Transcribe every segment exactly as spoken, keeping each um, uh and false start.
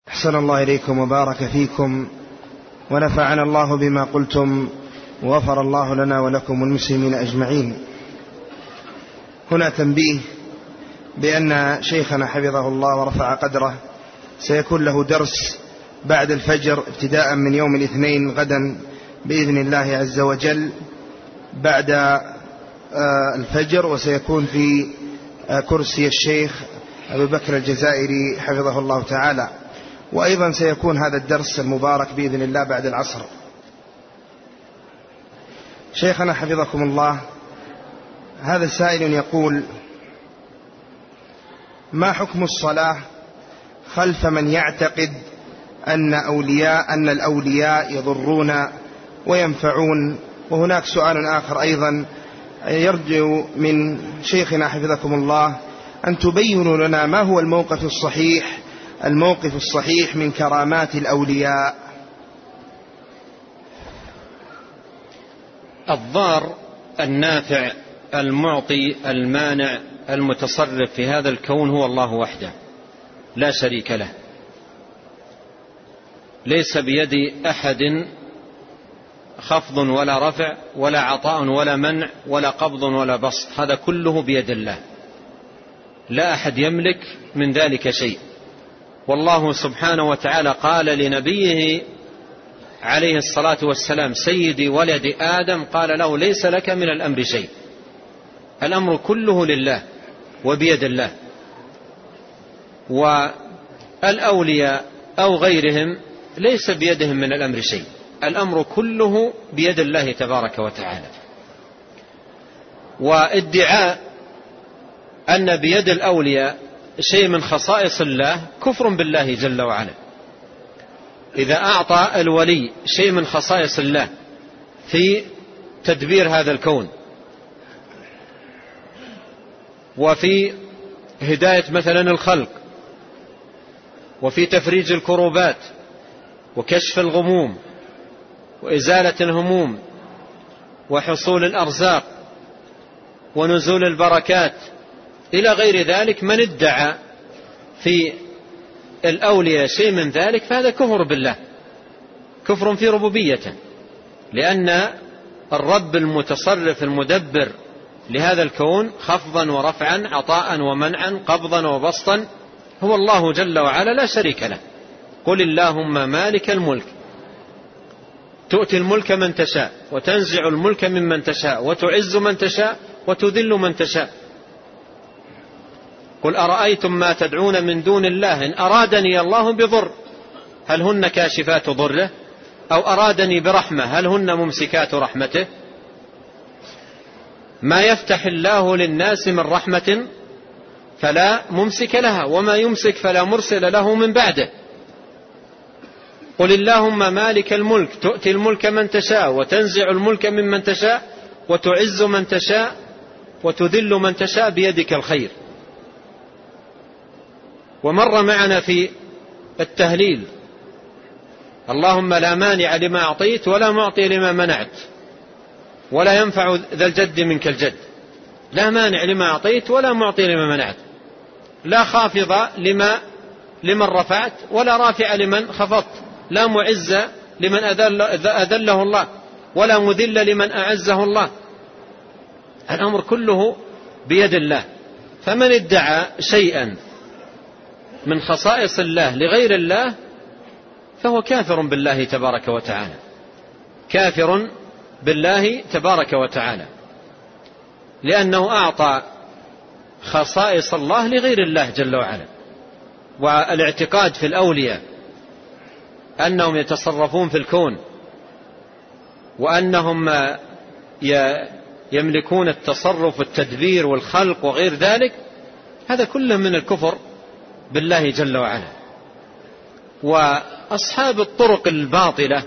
أحسن الله إليكم وبارك فيكم ونفعنا الله بما قلتم وغفر الله لنا ولكم والمسلمين أجمعين. هنا تنبيه بأن شيخنا حفظه الله ورفع قدره سيكون له درس بعد الفجر ابتداء من يوم الاثنين غدا بإذن الله عز وجل بعد الفجر، وسيكون في كرسي الشيخ أبي بكر الجزائري حفظه الله تعالى، وأيضا سيكون هذا الدرس المبارك بإذن الله بعد العصر. شيخنا حفظكم الله، هذا سائل يقول: ما حكم الصلاة خلف من يعتقد أن أولياء أن الأولياء يضرون وينفعون؟ وهناك سؤال آخر أيضا يرجو من شيخنا حفظكم الله أن تبينوا لنا ما هو الموقف الصحيح الموقف الصحيح من كرامات الأولياء. الضار النافع المعطي المانع المتصرف في هذا الكون هو الله وحده لا شريك له، ليس بيد أحد خفض ولا رفع ولا عطاء ولا منع ولا قبض ولا بسط، هذا كله بيد الله، لا أحد يملك من ذلك شيء. والله سبحانه وتعالى قال لنبيه عليه الصلاة والسلام: سيدي ولد آدم، قال له: ليس لك من الأمر شيء، الأمر كله لله وبيد الله. والأولياء أو غيرهم ليس بيدهم من الأمر شيء، الأمر كله بيد الله تبارك وتعالى. وادعاء أن بيد الأولياء شيء من خصائص الله كفر بالله جل وعلا. إذا أعطى الولي شيء من خصائص الله في تدبير هذا الكون وفي هداية مثلا الخلق وفي تفريج الكروبات وكشف الغموم وإزالة الهموم وحصول الأرزاق ونزول البركات إلى غير ذلك، من ادعى في الأولياء شيء من ذلك فهذا كفر بالله، كفر في ربوبيته، لأن الرب المتصرف المدبر لهذا الكون خفضا ورفعا عطاء ومنعا قبضا وبسطا هو الله جل وعلا لا شريك له. قل اللهم مالك الملك تؤتي الملك من تشاء وتنزع الملك ممن تشاء وتعز من تشاء وتذل من تشاء. قل أرأيتم ما تدعون من دون الله إن أرادني الله بضر هل هن كاشفات ضره أو أرادني برحمة هل هن ممسكات رحمته. ما يفتح الله للناس من رحمة فلا ممسك لها وما يمسك فلا مرسل له من بعده. قل اللهم مالك الملك تؤتي الملك من تشاء وتنزع الملك ممن تشاء وتعز من تشاء وتذل من تشاء بيدك الخير. ومر معنا في التهليل: اللهم لا مانع لما أعطيت ولا معطي لما منعت ولا ينفع ذا الجد منك الجد. لا مانع لما أعطيت ولا معطي لما منعت، لا خافض لما لمن رفعت ولا رافع لمن خفضت، لا معز لمن أذل أذله الله ولا مذل لمن أعزه الله، الأمر كله بيد الله. فمن ادعى شيئا من خصائص الله لغير الله فهو كافر بالله تبارك وتعالى، كافر بالله تبارك وتعالى، لأنه أعطى خصائص الله لغير الله جل وعلا. والاعتقاد في الأولياء أنهم يتصرفون في الكون وأنهم يملكون التصرف والتدبير والخلق وغير ذلك، هذا كله من الكفر بالله جل وعلا. وأصحاب الطرق الباطلة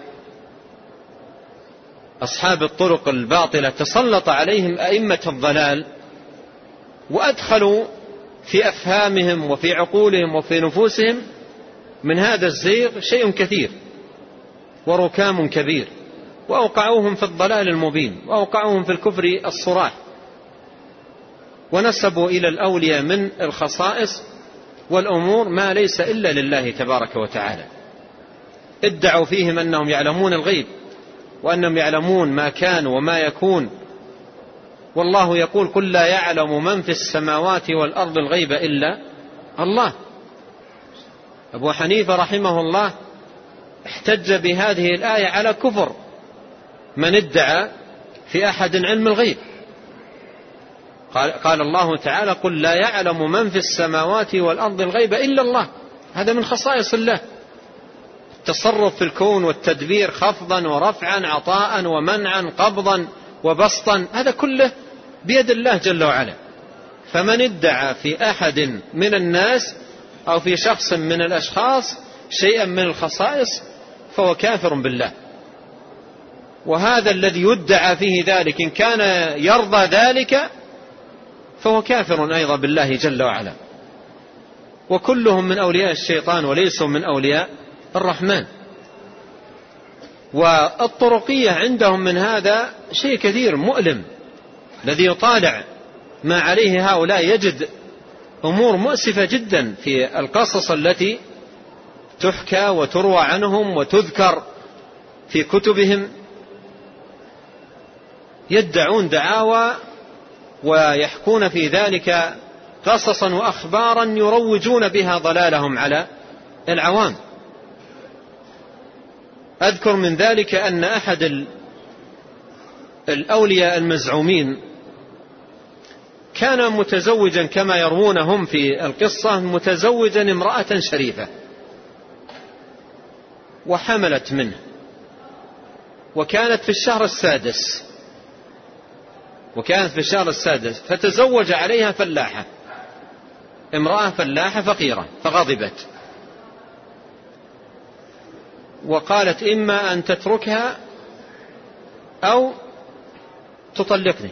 أصحاب الطرق الباطلة تسلط عليهم أئمة الضلال وأدخلوا في أفهامهم وفي عقولهم وفي نفوسهم من هذا الزيغ شيء كثير وركام كبير، وأوقعوهم في الضلال المبين وأوقعوهم في الكفر الصراح، ونسبوا إلى الأولياء من الخصائص والأمور ما ليس إلا لله تبارك وتعالى. ادعوا فيهم أنهم يعلمون الغيب وأنهم يعلمون ما كان وما يكون، والله يقول قل لا يعلم من في السماوات والأرض الغيب إلا الله. أبو حنيفة رحمه الله احتج بهذه الآية على كفر من ادعى في أحد علم الغيب. قال, قال الله تعالى قل لا يعلم من في السماوات والأرض الغيب إلا الله. هذا من خصائص الله، التصرف في الكون والتدبير، خفضا ورفعا، عطاء ومنعا، قبضا وبسطا، هذا كله بيد الله جل وعلا. فمن ادعى في أحد من الناس أو في شخص من الأشخاص شيئا من الخصائص فهو كافر بالله. وهذا الذي يدعى فيه ذلك إن كان يرضى ذلك فهو كافر أيضا بالله جل وعلا. وكلهم من أولياء الشيطان وليسوا من أولياء الرحمن. والطرقية عندهم من هذا شيء كثير مؤلم، الذي يطالع ما عليه هؤلاء يجد أمور مؤسفة جدا في القصص التي تحكى وتروى عنهم وتذكر في كتبهم. يدعون دعاوى ويحكون في ذلك قصصا وأخبارا يروجون بها ضلالهم على العوام. أذكر من ذلك أن أحد الأولياء المزعومين كان متزوجا كما يروونهم في القصة، متزوجا امرأة شريفة وحملت منه، وكانت في الشهر السادس وكانت في الشهر السادس فتزوج عليها فلاحة، امرأة فلاحة فقيرة، فغضبت وقالت إما أن تتركها أو تطلقني.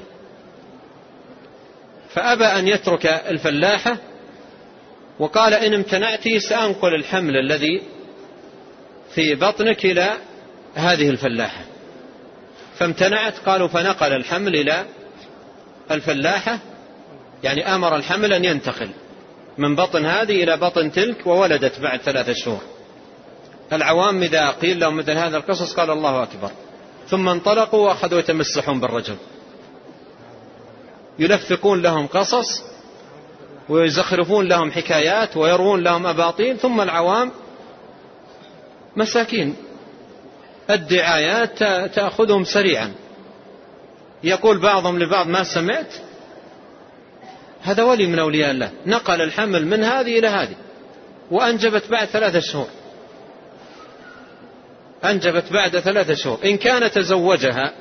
فأبى أن يترك الفلاحة وقال إن امتنعت سأنقل الحمل الذي في بطنك إلى هذه الفلاحة. فامتنعت، قالوا فنقل الحمل إلى الفلاحة، يعني أمر الحمل أن ينتقل من بطن هذه إلى بطن تلك، وولدت بعد ثلاثة شهور. العوام إذا قيل لهم مثل هذا القصص قال الله أكبر، ثم انطلقوا وأخذوا يتمسحون بالرجل، يلفقون لهم قصص ويزخرفون لهم حكايات ويروون لهم أباطيل، ثم العوام مساكين الدعايات تأخذهم سريعا. يقول بعضهم لبعض ما سمعت، هذا ولي من أولياء الله نقل الحمل من هذه إلى هذه وأنجبت بعد ثلاثة شهور، أنجبت بعد ثلاثة شهور. إن كان تزوجها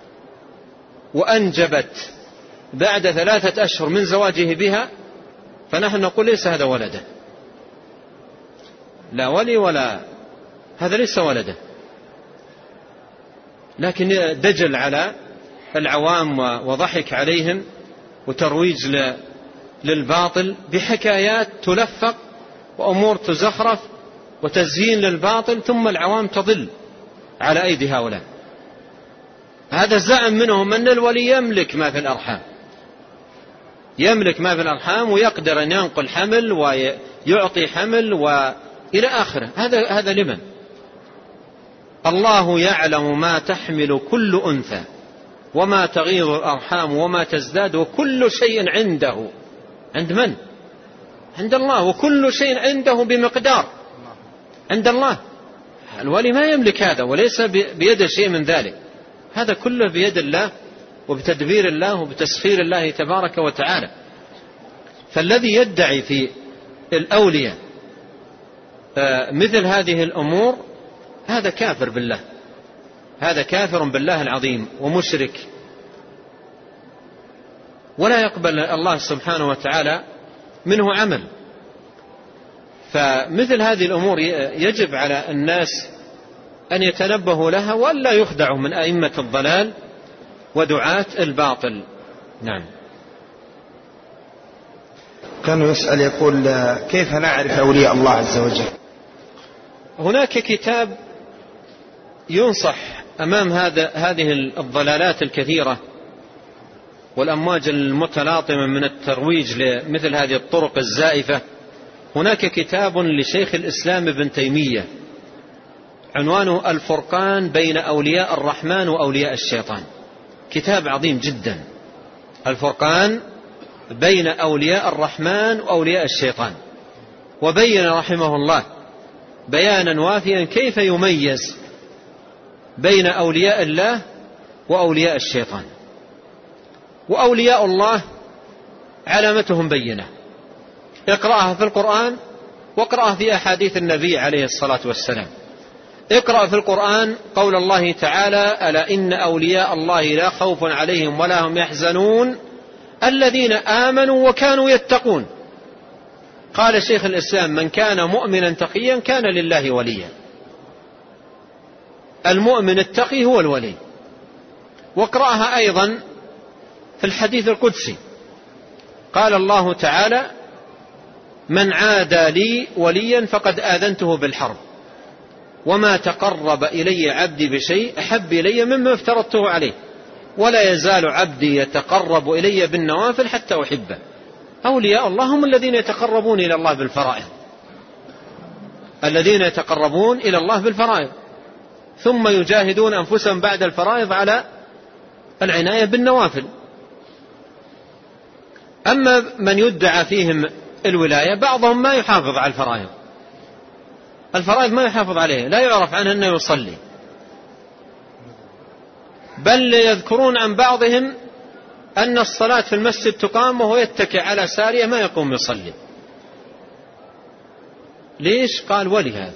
وأنجبت بعد ثلاثة أشهر من زواجه بها فنحن نقول ليس هذا ولده، لا ولي ولا هذا ليس ولده، لكن دجل على العوام وضحك عليهم وترويج للباطل بحكايات تلفق وأمور تزخرف وتزيين للباطل، ثم العوام تضل على أيدي هؤلاء. هذا زعم منهم أن الولي يملك ما في الأرحام، يملك ما في الأرحام ويقدر أن ينقل حمل ويعطي حمل وإلى آخره. هذا هذا لمن؟ الله يعلم ما تحمل كل أنثى وما تغيض الأرحام وما تزداد وكل شيء عنده. عند من؟ عند الله، وكل شيء عنده بمقدار عند الله. الولي ما يملك هذا وليس بيد شيء من ذلك، هذا كله بيد الله وبتدبير الله وبتسخير الله تبارك وتعالى. فالذي يدعي في الأولياء مثل هذه الأمور هذا كافر بالله، هذا كافر بالله العظيم ومشرك، ولا يقبل الله سبحانه وتعالى منه عمل. فمثل هذه الأمور يجب على الناس أن يتنبهوا لها وألا يخدعوا من أئمة الضلال ودعاة الباطل. نعم. كان يسأل يقول كيف نعرف أولياء الله عز وجل؟ هناك كتاب ينصح أمام هذا هذه الضلالات الكثيرة والأمواج المتلاطمة من الترويج لمثل هذه الطرق الزائفة هناك كتاب لشيخ الإسلام ابن تيمية عنوانه الفرقان بين أولياء الرحمن وأولياء الشيطان، كتاب عظيم جدا، الفرقان بين أولياء الرحمن وأولياء الشيطان. وبين رحمه الله بيانا وافيا كيف يميز بين أولياء الله وأولياء الشيطان. وأولياء الله علامتهم بينة، اقرأها في القرآن واقرأها في أحاديث النبي عليه الصلاة والسلام. اقرأ في القرآن قول الله تعالى: ألا إن أولياء الله لا خوف عليهم ولا هم يحزنون الذين آمنوا وكانوا يتقون. قال شيخ الإسلام: من كان مؤمنا تقيا كان لله وليا. المؤمن التقي هو الولي. واقرأها أيضا في الحديث القدسي، قال الله تعالى: من عادى لي وليا فقد آذنته بالحرب وما تقرب إلي عبدي بشيء أحب إلي مما افترضته عليه ولا يزال عبدي يتقرب إلي بالنوافل حتى أحبه. أولياء الله هم الذين يتقربون إلى الله بالفرائض، الذين يتقربون إلى الله بالفرائض ثم يجاهدون أنفسهم بعد الفرائض على العناية بالنوافل. أما من يدعى فيهم الولاية بعضهم ما يحافظ على الفرائض، الفرائض ما يحافظ عليه، لا يعرف عنه أنه يصلي، بل يذكرون عن بعضهم أن الصلاة في المسجد تقام وهو يتكئ على سارية ما يقوم يصلي. ليش؟ قال: ولي هذا.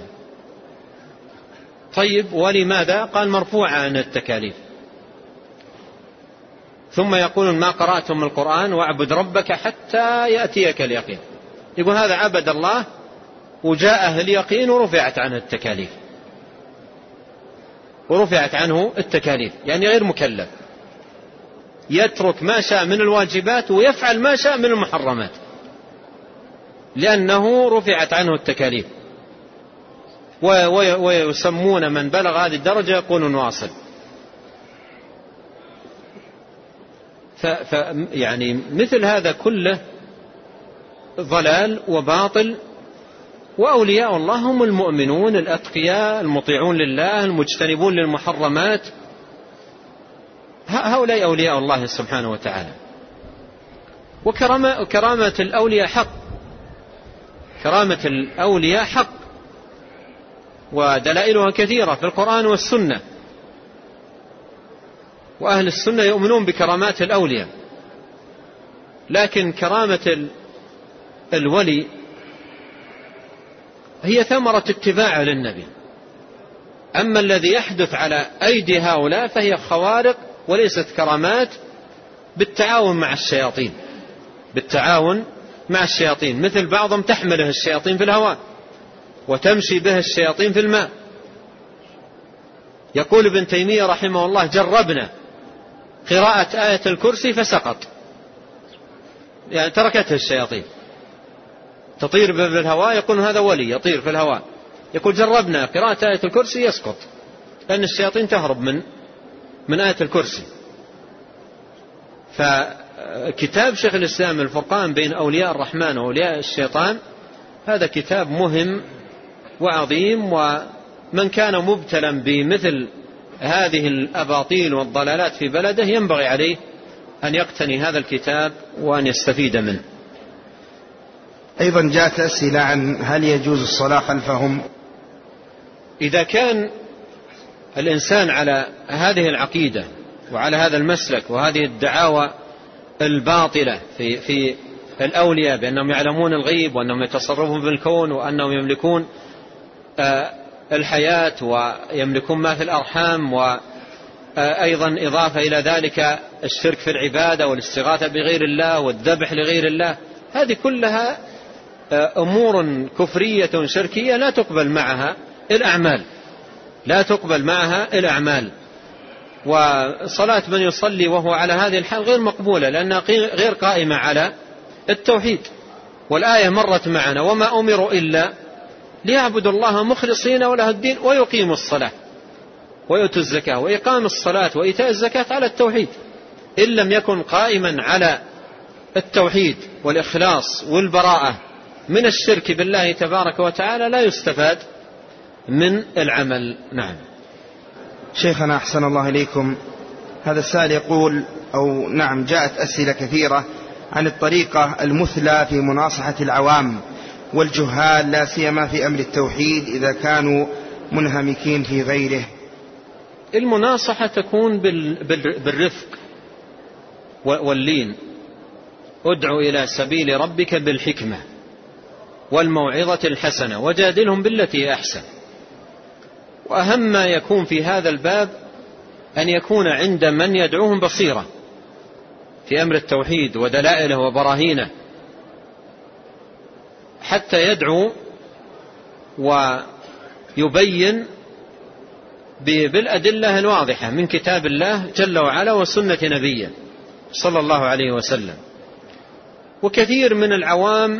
طيب ولماذا؟ قال: مرفوع عن التكاليف. ثم يقولون: ما قرأتم القرآن واعبد ربك حتى يأتيك اليقين. يقول هذا عبد الله وجاءه اليقين ورفعت عنه التكاليف، ورفعت عنه التكاليف يعني غير مكلف، يترك ما شاء من الواجبات ويفعل ما شاء من المحرمات لأنه رفعت عنه التكاليف. ويسمون من بلغ هذه الدرجة يقولون واصل. ف يعني مثل هذا كله ضلال وباطل. وأولياء الله هم المؤمنون الأتقياء المطيعون لله المجتنبون للمحرمات، هؤلاء أولياء الله سبحانه وتعالى. وكرامة كرامة الأولياء حق، كرامة الأولياء حق، ودلائلها كثيرة في القرآن والسنة. وأهل السنة يؤمنون بكرامات الأولياء، لكن كرامة الولي هي ثمرة اتباع للنبي. أما الذي يحدث على أيدي هؤلاء فهي خوارق وليست كرامات بالتعاون مع الشياطين، بالتعاون مع الشياطين. مثل بعضهم تحمله الشياطين في الهواء وتمشي به الشياطين في الماء. يقول ابن تيمية رحمه الله: جربنا قراءة آية الكرسي فسقط، يعني تركته الشياطين تطير به في الهواء. يقول هذا ولي يطير في الهواء. يقول جربنا قراءة آية الكرسي يسقط، لأن الشياطين تهرب من من آية الكرسي. فكتاب شيخ الإسلام الفرقان بين أولياء الرحمن وأولياء الشيطان هذا كتاب مهم وعظيم، ومن كان مبتلا بمثل هذه الأباطيل والضلالات في بلده ينبغي عليه أن يقتني هذا الكتاب وأن يستفيد منه. أيضا جاءت أسئلة عن هل يجوز الصلاة خلفهم. إذا كان الإنسان على هذه العقيدة وعلى هذا المسلك وهذه الدعاوى الباطلة في في الأولياء بأنهم يعلمون الغيب وأنهم يتصرفون بالكون وأنهم يملكون الحياة ويملكون ما في الأرحام، وأيضا إضافة إلى ذلك الشرك في العبادة والاستغاثة بغير الله والذبح لغير الله، هذه كلها أمور كفرية شركية لا تقبل معها الأعمال، لا تقبل معها الأعمال. وصلاة من يصلي وهو على هذه الحال غير مقبولة لأنها غير قائمة على التوحيد. والآية مرت معنا: وما أمروا إلا ليعبدوا الله مخلصين وله الدين ويقيموا الصلاة ويؤتوا الزكاة. وإقام الصلاة وإيتاء الزكاة على التوحيد. إن لم يكن قائما على التوحيد والإخلاص والبراءة من الشرك بالله تبارك وتعالى لا يستفاد من العمل. نعم. شيخنا أحسن الله إليكم، هذا السائل يقول أو نعم جاءت أسئلة كثيرة عن الطريقة المثلى في مناصحة العوام والجهال لا سيما في أمر التوحيد إذا كانوا منهمكين في غيره. المناصحة تكون بالرفق واللين، ادعو إلى سبيل ربك بالحكمة والموعظة الحسنة وجادلهم بالتي أحسن. وأهم ما يكون في هذا الباب أن يكون عند من يدعوهم بصيرة في أمر التوحيد ودلائله وبراهينه، حتى يدعو ويبين بالأدلة الواضحة من كتاب الله جل وعلا وسنة نبيه صلى الله عليه وسلم. وكثير من العوام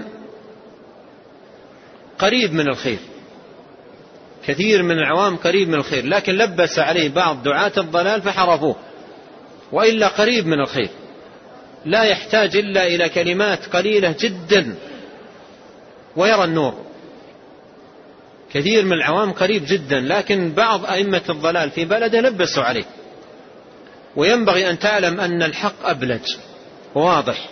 قريب من الخير، كثير من العوام قريب من الخير، لكن لبس عليه بعض دعاة الضلال فحرفوه، وإلا قريب من الخير، لا يحتاج إلا إلى كلمات قليلة جدا ويرى النور. كثير من العوام قريب جدا، لكن بعض أئمة الضلال في بلده لبسوا عليه. وينبغي أن تعلم أن الحق أبلج وواضح،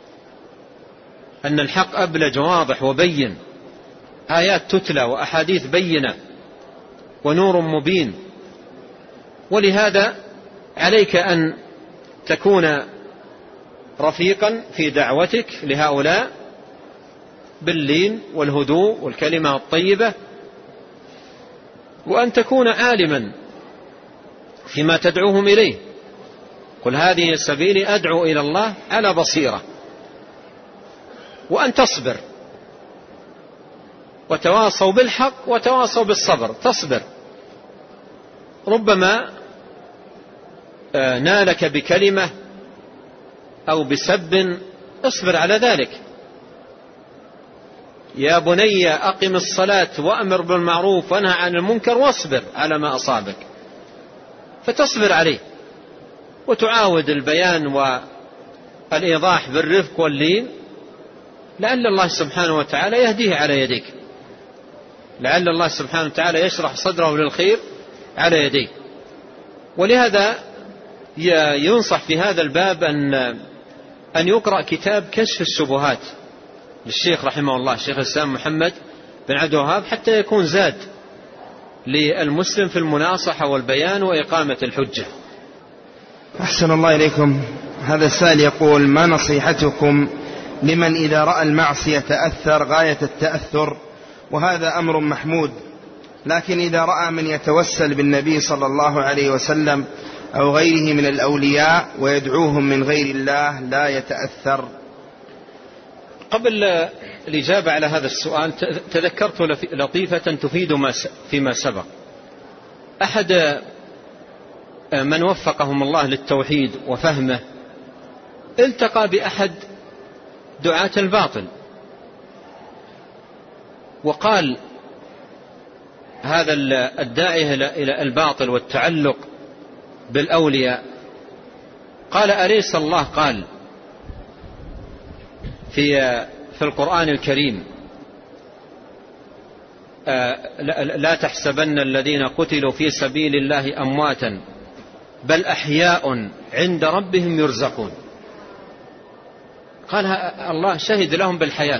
أن الحق أبلج وواضح وبين، آيات تتلى وأحاديث بينة ونور مبين. ولهذا عليك أن تكون رفيقا في دعوتك لهؤلاء باللين والهدوء والكلمة الطيبة، وأن تكون عالما فيما تدعوهم إليه. قل هذه سبيلي أدعو إلى الله على بصيرة، وأن تصبر، وتواصوا بالحق وتواصوا بالصبر. تصبر، ربما نالك بكلمة أو بسب، اصبر على ذلك. يا بني أقم الصلاة وأمر بالمعروف وانهى عن المنكر واصبر على ما أصابك، فتصبر عليه وتعاود البيان والإيضاح بالرفق واللين، لعل الله سبحانه وتعالى يهديه على يديك، لعل الله سبحانه وتعالى يشرح صدره للخير على يديه. ولهذا ينصح في هذا الباب أن أن يقرأ كتاب كشف الشبهات للشيخ رحمه الله، الشيخ الإسلام محمد بن عبد الوهاب، حتى يكون زاد للمسلم في المناصحة والبيان وإقامة الحجة. أحسن الله إليكم، هذا السائل يقول: ما نصيحتكم لمن إذا رأى المعصية تأثر غاية التأثر، وهذا أمر محمود، لكن إذا رأى من يتوسل بالنبي صلى الله عليه وسلم أو غيره من الأولياء ويدعوهم من غير الله لا يتأثر؟ قبل الإجابة على هذا السؤال تذكرت لطيفة تفيد فيما سبق. أحد من وفقهم الله للتوحيد وفهمه التقى بأحد دعاة الباطل، وقال هذا الداعي إلى الباطل والتعلق بالأولياء، قال: أليس الله قال في في القرآن الكريم: لا تحسبن الذين قتلوا في سبيل الله أمواتا بل أحياء عند ربهم يرزقون. قال الله شهد لهم بالحياة،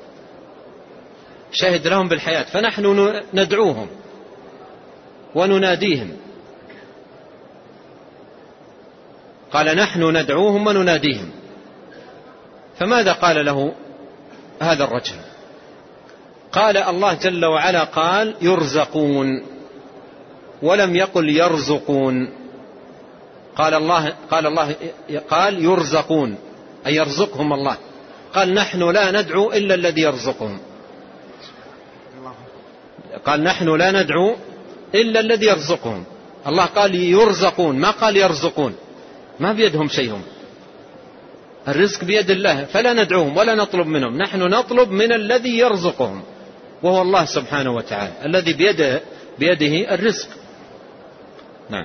شهد لهم بالحياة، فنحن ندعوهم ونناديهم. قال: نحن ندعوهم ونناديهم. فماذا قال له هذا الرجل؟ قال: الله جل وعلا قال يرزقون، ولم يقل يرزقون. قال الله قال الله قال يرزقون، أي يرزقهم الله. قال: نحن لا ندعو إلا الذي يرزقهم. قال: نحن لا ندعو إلا الذي يرزقهم. الله قال يرزقون، ما قال يرزقون، ما بيدهم شيء، الرزق بيد الله، فلا ندعوهم ولا نطلب منهم، نحن نطلب من الذي يرزقهم وهو الله سبحانه وتعالى الذي بيده, بيده الرزق. نعم.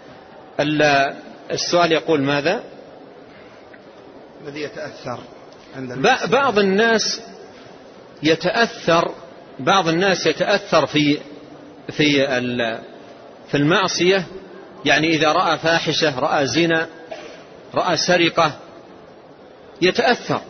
السؤال يقول ماذا؟ الذي يتأثر عند بعض الناس يتأثر بعض الناس يتأثر في في في المعصية، يعني إذا رأى فاحشة، رأى زنا، رأى سرقة يتأثر،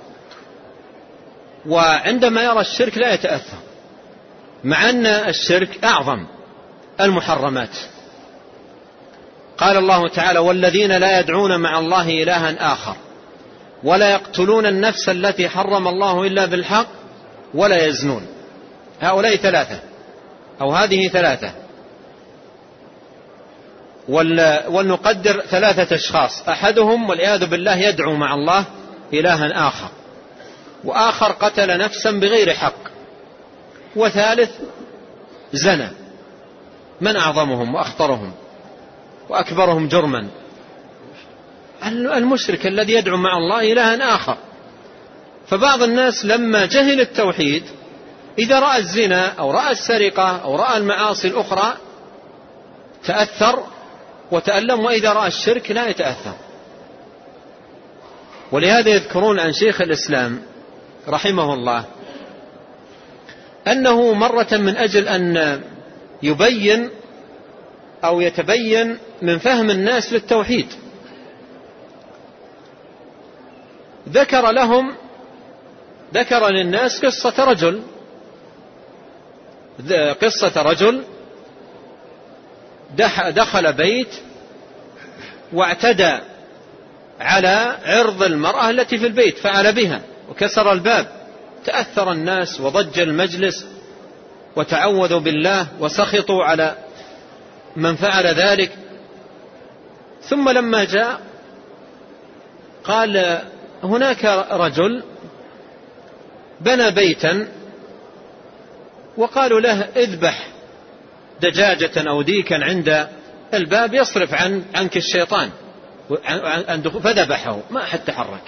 وعندما يرى الشرك لا يتأثر، مع أن الشرك أعظم المحرمات. قال الله تعالى: والذين لا يدعون مع الله إلها آخر ولا يقتلون النفس التي حرم الله إلا بالحق ولا يزنون. هؤلاء ثلاثة أو هذه ثلاثة، ولنقدر ثلاثة أشخاص: أحدهم والعياذ بالله يدعو مع الله إلها آخر، وآخر قتل نفسا بغير حق، وثالث زنى. من أعظمهم وأخطرهم وأكبرهم جرما؟ المشرك الذي يدعو مع الله إلها آخر. فبعض الناس لما جهل التوحيد إذا رأى الزنا أو رأى السرقة أو رأى المعاصي الأخرى تأثر وتألم، وإذا رأى الشرك لا يتأثر. ولهذا يذكرون عن شيخ الإسلام رحمه الله أنه مرة من أجل أن يبين أو يتبين من فهم الناس للتوحيد ذكر لهم ذكر للناس قصة رجل قصة رجل دخل بيت واعتدى على عرض المرأة التي في البيت، فعل بها وكسر الباب. تأثر الناس وضج المجلس وتعوذوا بالله وسخطوا على من فعل ذلك. ثم لما جاء قال: هناك رجل بنى بيتا وقالوا له اذبح دجاجة أو ديكا عند الباب يصرف عن عنك الشيطان، فذبحه، ما أحد تحرك.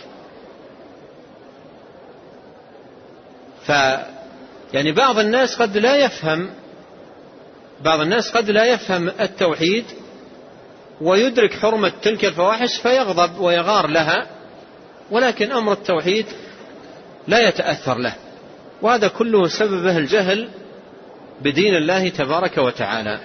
ف يعني بعض الناس قد لا يفهم بعض الناس قد لا يفهم التوحيد ويدرك حرمة تلك الفواحش فيغضب ويغار لها، ولكن أمر التوحيد لا يتأثر له، وهذا كله سببه الجهل بدين الله تبارك وتعالى.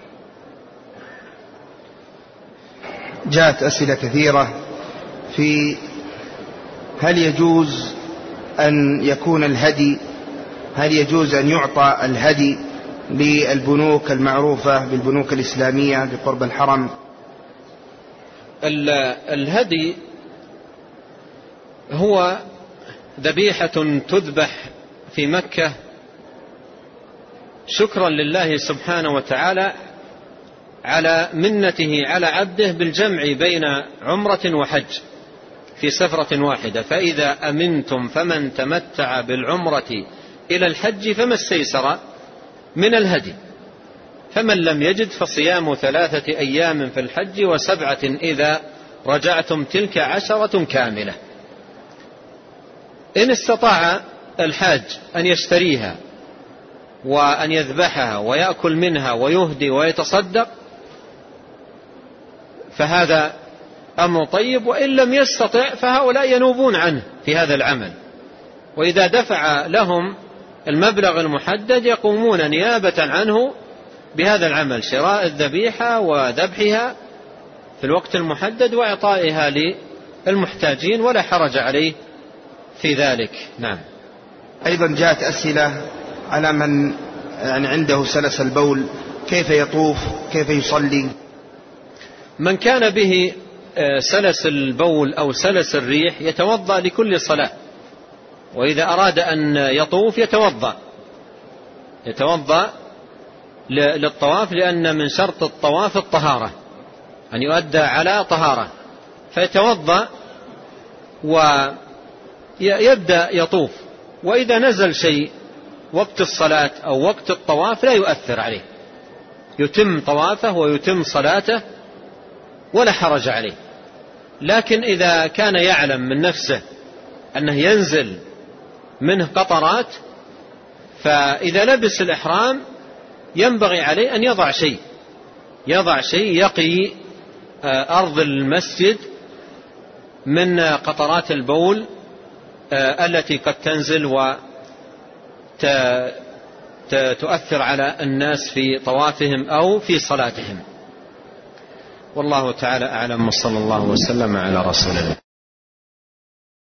جاءت أسئلة كثيرة في هل يجوز أن يكون الهدي هل يجوز أن يعطى الهدي للبنوك المعروفة بالبنوك الإسلامية بقرب الحرم؟ الهدي هو ذبيحة تذبح في مكة شكرا لله سبحانه وتعالى على منته على عبده بالجمع بين عمرة وحج في سفرة واحدة. فإذا أمنتم فمن تمتع بالعمرة إلى الحج فما استيسر من الهدي، فمن لم يجد فصيام ثلاثة أيام في الحج وسبعة إذا رجعتم تلك عشرة كاملة. إن استطاع الحاج أن يشتريها وأن يذبحها ويأكل منها ويهدي ويتصدق فهذا أمر طيب، وإن لم يستطع فهؤلاء ينوبون عنه في هذا العمل، وإذا دفع لهم المبلغ المحدد يقومون نيابة عنه بهذا العمل، شراء الذبيحة وذبحها في الوقت المحدد وإعطائها للمحتاجين، ولا حرج عليه في ذلك. نعم. أيضا جاءت أسئلة على من يعني عنده سلس البول، كيف يطوف، كيف يصلي؟ من كان به سلس البول أو سلس الريح يتوضأ لكل صلاة، وإذا أراد أن يطوف يتوضأ يتوضأ للطواف، لأن من شرط الطواف الطهارة، أن يؤدى على طهارة، فيتوضأ ويبدأ يطوف. وإذا نزل شيء وقت الصلاة أو وقت الطواف لا يؤثر عليه، يتم طوافه ويتم صلاته ولا حرج عليه. لكن إذا كان يعلم من نفسه أنه ينزل منه قطرات، فإذا لبس الإحرام ينبغي عليه أن يضع شيء يضع شيء يقي أرض المسجد من قطرات البول التي قد تنزل تؤثر على الناس في طوافهم أو في صلاتهم. والله تعالى أعلم، وصلى الله وسلم على رسول الله.